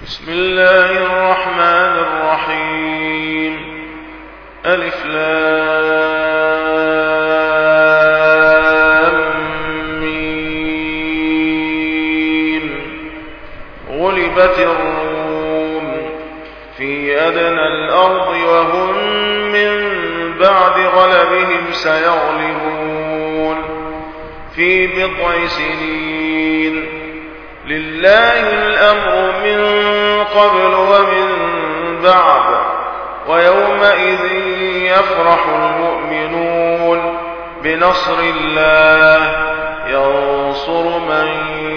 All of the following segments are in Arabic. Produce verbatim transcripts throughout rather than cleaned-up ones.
بسم الله الرحمن الرحيم. ألف لام ميم. غلبت الروم في أدنى الأرض وهم من بعد غلبهم سيغلبون في بضع سنين. لله الأمر من قبل ومن بعد ويومئذ يفرح المؤمنون بنصر الله ينصر من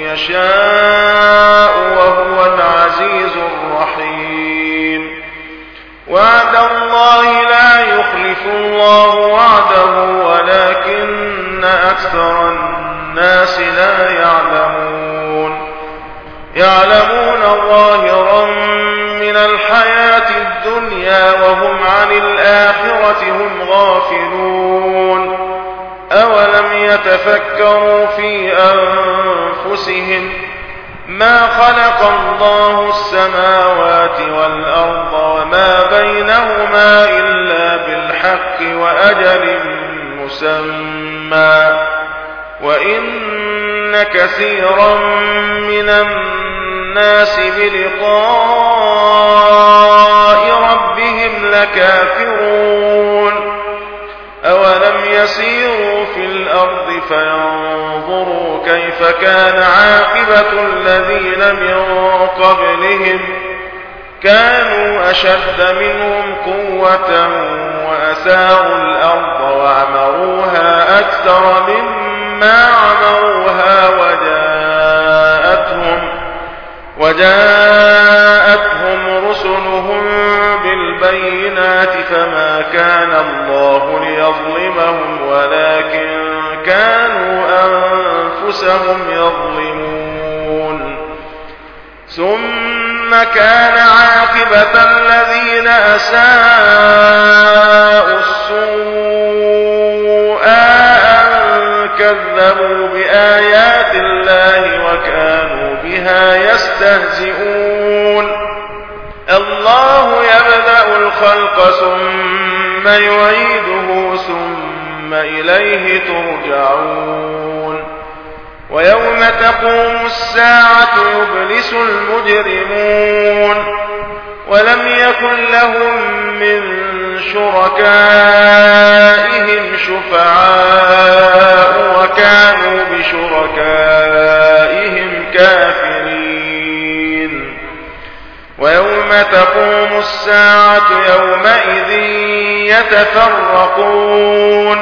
يشاء وهو العزيز الرحيم. وعد الله لا يخلف الله وعده ولكن أكثر الناس لا يعلمون. يعلمون ظاهرا من الحياة الدنيا وهم عن الآخرة هم غافلون. أولم يتفكروا في أنفسهم ما خلق الله السماوات والأرض وما بينهما إلا بالحق وأجل مسمى وإن كثيرا من الناس بلقاء ربهم لكافرون. أولم يسيروا في الأرض فينظروا كيف كان عاقبة الذين من قبلهم كانوا أشد منهم قوة وأثاروا الأرض وعمروها أكثر مما عمروها وجاءتهم وجاءتهم رسلهم بالبينات فما كان الله ليظلمهم ولكن كانوا أنفسهم يظلمون. ثم كان عاقبة الذين أساءوا السوء أن كذبوا بآيات الله وكانوا بها يستهزئون. الله يبدأ الخلق ثم يعيده ثم إليه ترجعون. ويوم تقوم الساعة يبلس المجرمون ولم يكن لهم من شركائهم شفعاء وكانوا بشركائهم كافرين. ويوم تقوم الساعة يومئذ يتفرقون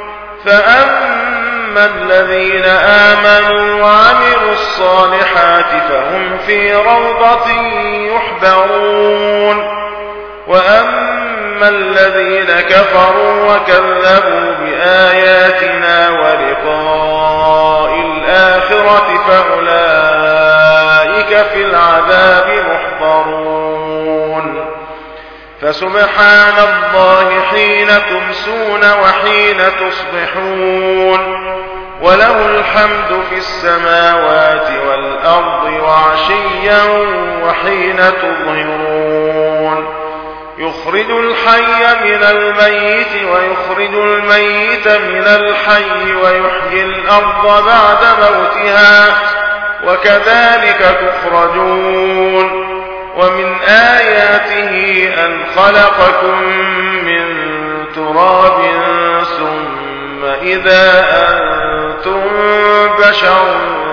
فأما الذين آمنوا وعملوا الصالحات فهم في روضة يحبرون. وأما الذين كفروا وكذبوا بآياتنا ولقاء الآخرة فأولئك في العذاب محضرون. فسبحان الله حين تمسون وحين تصبحون وله الحمد في السماوات والأرض وعشيا وحين تظهرون. يخرج الحي من الميت ويخرج الميت من الحي ويحيي الأرض بعد موتها وكذلك تخرجون. ومن آياته أن خلقكم من تراب ثم إذا أنتم بشر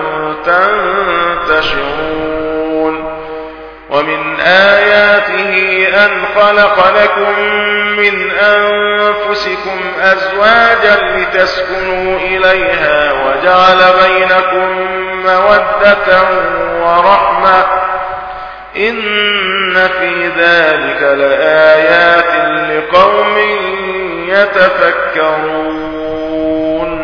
تنتشرون. ومن آياته أن خلق لكم من أنفسكم أزواجا لتسكنوا إليها وجعل بينكم مودة ورحمة إن في ذلك لآيات لقوم يتفكرون.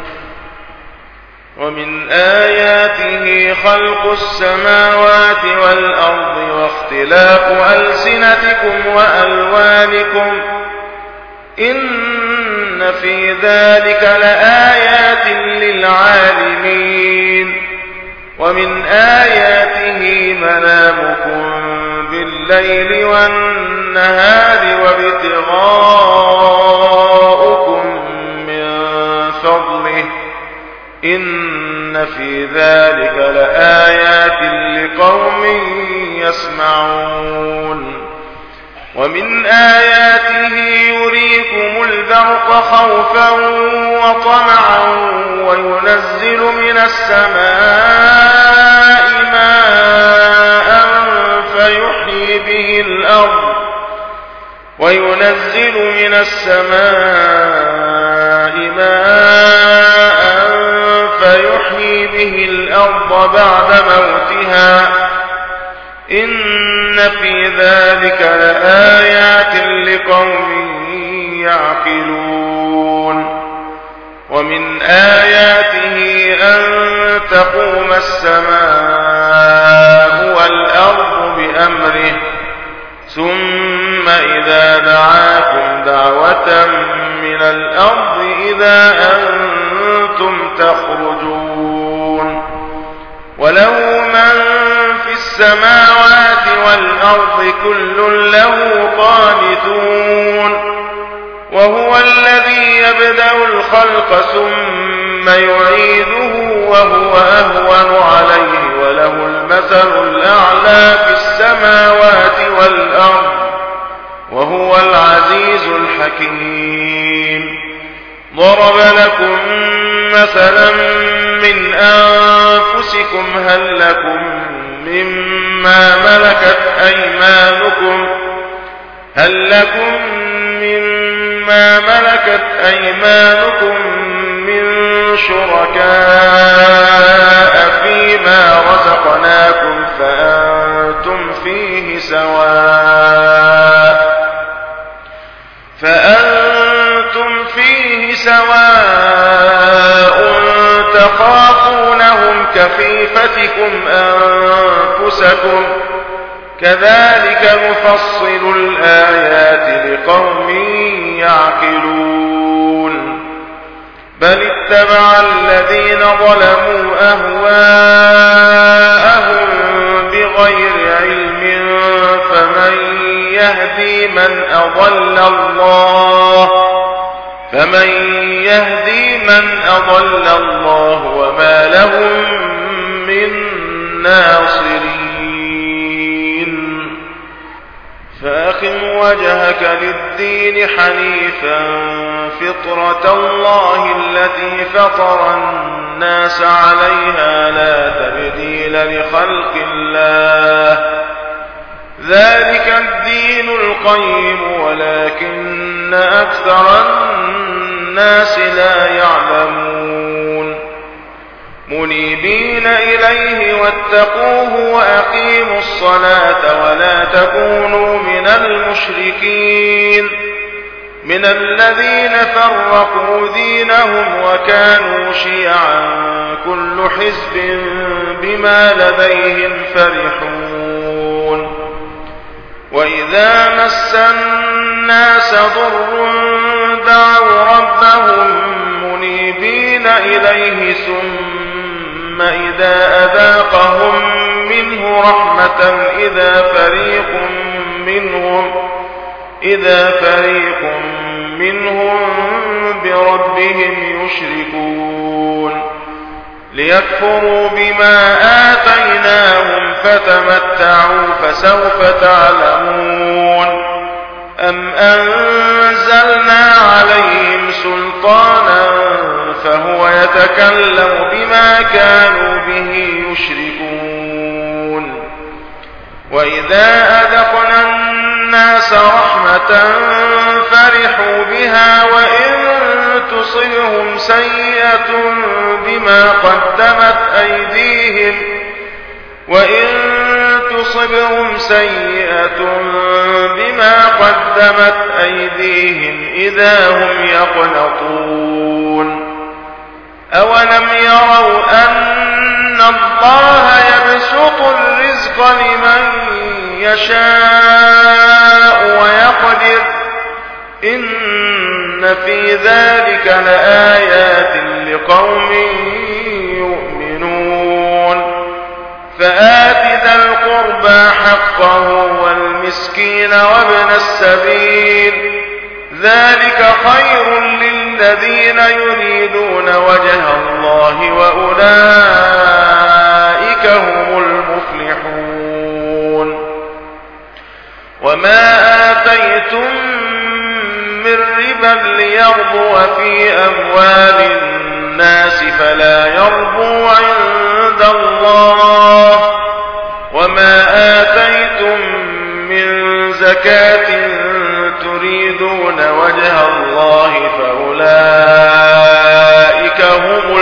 ومن آياته خلق السماوات والأرض واختلاف ألسنتكم وألوانكم إن في ذلك لآيات للعالمين. ومن آياته منامكم الليل والنهار وابتغاؤكم من فضله إن في ذلك لآيات لقوم يسمعون. ومن آياته يريكم البرق خوفا وطمعا وينزل من السماء ماء فيحيي به الأرض وينزل من السماء ماء فيحيي به الأرض بعد موتها إن في ذلك لآيات لقوم يعقلون. ومن آياته أن تقوم السماء والأرض بأمره ثم إذا دعاكم دعوة من الأرض إذا أنتم تخرجون. وله من في السماوات والأرض كل له قانتون. وهو الذي يبدأ الخلق ثم يعيده وهو أهون عليه وله المثل الأعلى في السماوات والأرض وهو العزيز الحكيم. ضرب لكم مثلا من أنفسكم هل لكم مما ملكت أيمانكم هل لكم مما ملكت أيمانكم من شركاء فيما رزقناكم فأنتم فيه سواء فأنتم فيه سواء تخافونهم كخيفتكم أنفسكم كذلك نفصل الآيات لقوم يعقلون. بل اتبع الذين ظلموا أهواءهم بغير علم فمن يهدي من أضل الله فمن يهدي من أضل الله وما لهم من ناصرين. فأقم وجهك للدين حنيفا فطرة الله التي فطر الناس عليها لا تبديل لخلق الله ذلك الدين القيم ولكن أكثر الناس لا يعلمون. منيبين إليه واتقوه وأقيموا الصلاة ولا تكونوا من المشركين من الذين فرقوا دينهم وكانوا شيعا كل حزب بما لديهم فرحون. وإذا مس الناس ضر دعوا ربهم منيبين إليه ثم إذا أذاقهم منه رحمة إذا فريق منهم إذا فريق منهم بربهم يشركون. ليكفروا بما آتيناهم فتمتعوا فسوف تعلمون. أم أنزلنا عليهم سلطانا فهو يتكلم بما كانوا به يشركون. وإذا أذقنا الناس رحمة فرحوا بها وإن تصبهم سيئة بما قدمت أيديهم وإن تصبهم سيئة بما قدمت أيديهم إذا هم يقنطون. أولم يروا أن الله يبسط الرزق لمن يشاء ويقدر إن في ذلك لآيات لقوم يؤمنون. فآت ذا القربى حقه والمسكين والمسكين وابن السبيل ذلك خير للذين يريدون وجه الله وأولئك هم المفلحون وما آتيتم من ربا ليربو في أموال الناس فلا يربو عند الله وما آتيتم من زكاة تريدون وجه الله فأولئك هم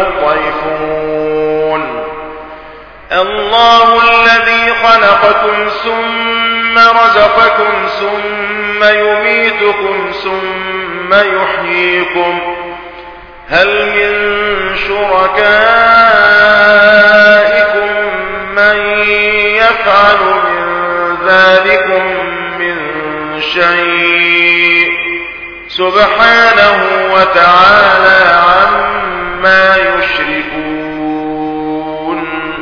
المضعفون الله الذي خلقكم ثم رزقكم ثم يميتكم ثم يحييكم هل من شركائكم من يفعل من ذلكم من شيء سبحانه وتعالى عما يشركون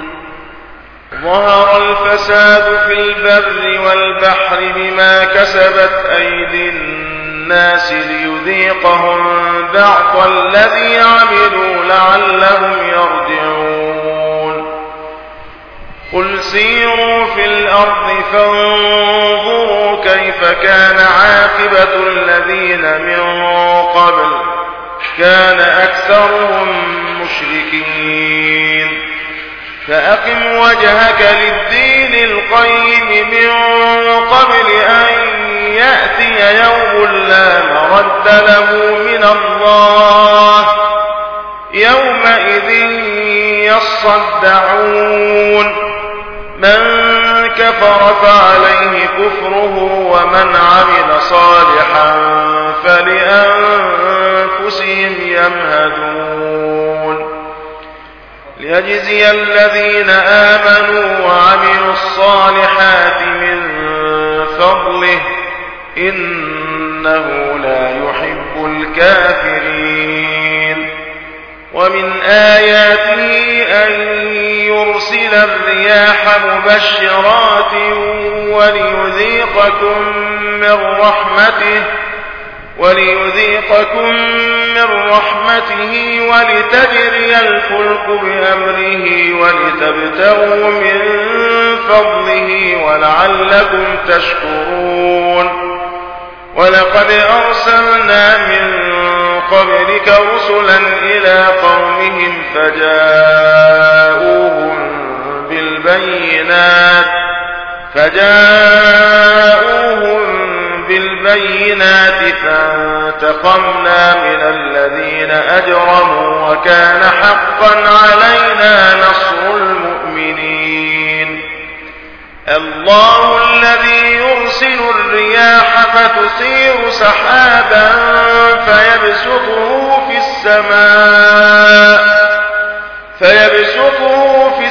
ظهر الفساد في البر والبحر بما كسبت أيدي الناس ليذيقهم بعض الذي عملوا لعلهم يرجعون قل سيروا في الأرض فانظروا كيف كان عاقبة الذين من قبل كان أكثرهم مشركين فأقم وجهك للدين القيم من قبل أن يأتي يوم لا مرد له من الله يومئذ يصدعون من كفر فعليه كفره ومن عمل صالحا فلأنفسهم يمهدون ليجزي الذين آمنوا وعملوا الصالحات من فضله إنه لا يحب الكافرين ومن آياته أن يرسل الرياح مبشرات وليذيقكم من رحمته وليذيقكم من رحمته ولتجري الفلك بأمره ولتبتغوا من فضله ولعلكم تشكرون ولقد أرسلنا من قبلك رسلا إلى قومهم فجاءوهم بالبينات فجاءوهم بالبينات فانتقمنا من الذين أجرموا وكان حقا علينا نصر المؤمنين الله الذي يرسل الرياح فتثير سحابا فيبسطه في السماء فيبسطه في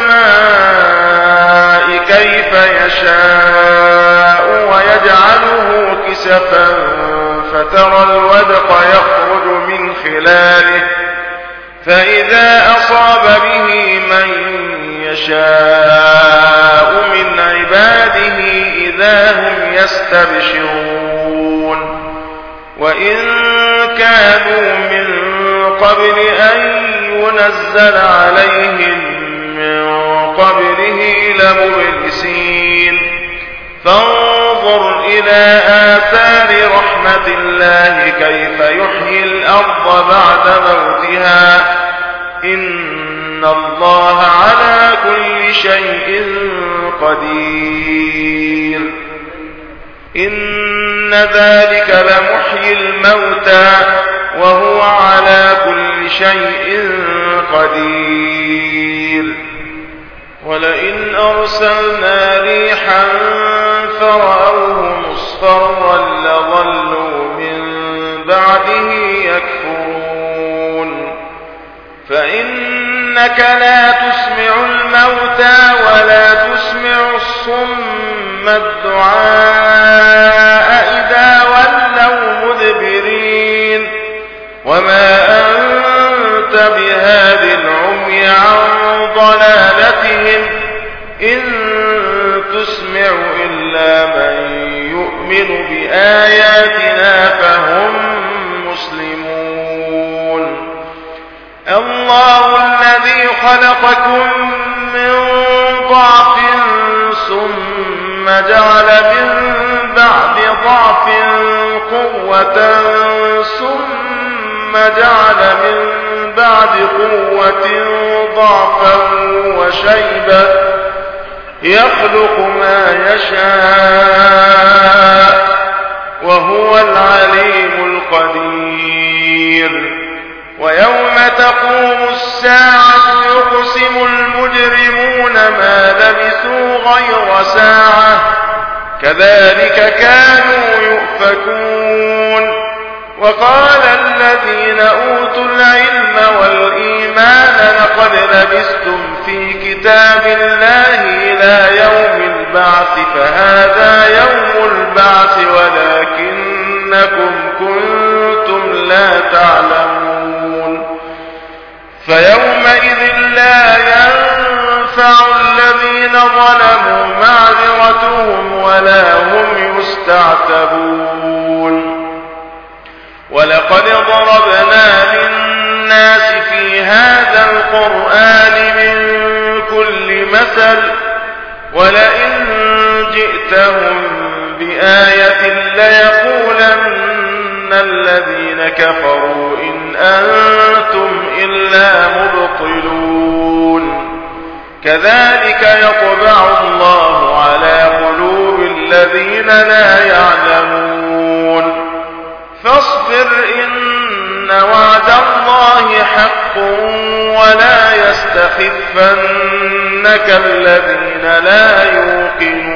السماء كيف يشاء ويجعله كسفا فترى الودق يخرج من خلاله فإذا أصاب به من يشاء من عباده إذا هم يستبشرون وإن كانوا من قبل أن ينزل عليهم من قبله لمبلسين فانظر إلى آثار رحمة الله كيف يحيي الأرض بعد موتها إن الله على كل شيء قدير إن ذلك لمحيي الموتى وهو على كل شيء قدير ولئن أرسلنا ريحا فرأوه مصفرا لظلوا من بعده يكفرون فإنك لا تسمع الموتى ولا تسمع الصم الدعاء إذا ولوا مدبرين وما أنت بهاد العمي عن ضلالتهم إن تسمع إلا من يؤمن بآياتنا فهم مسلمون. الله الذي خلقكم من ضعف ثم جعل من بعد ضعف قوة ثم جعل من بعد قوة ضعفا وشيبة يخلق ما يشاء وهو العليم القدير. ويوم تقوم الساعة يقسم المجرمون ما لبثوا غير ساعة كذلك كانوا يؤفكون. وقال الذين أوتوا العلم والإيمان لقد لبثتم في كتاب الله إلى يوم البعث فهذا يوم البعث ولكنكم كنتم لا تعلمون. فيومئذ لا ينفع الذين ظلموا معذرتهم ولا هم يستعتبون. ولقد ضربنا للناس في هذا القرآن من كل مثل ولئن جئتهم بآية ليقولن الذين كفروا إن أنتم إلا مبطلون. كذلك يطبع الله على قلوب الذين لا يعلمون. فاصبر إن وعد الله حق ولا يستخفنك الذين لا يوقنون.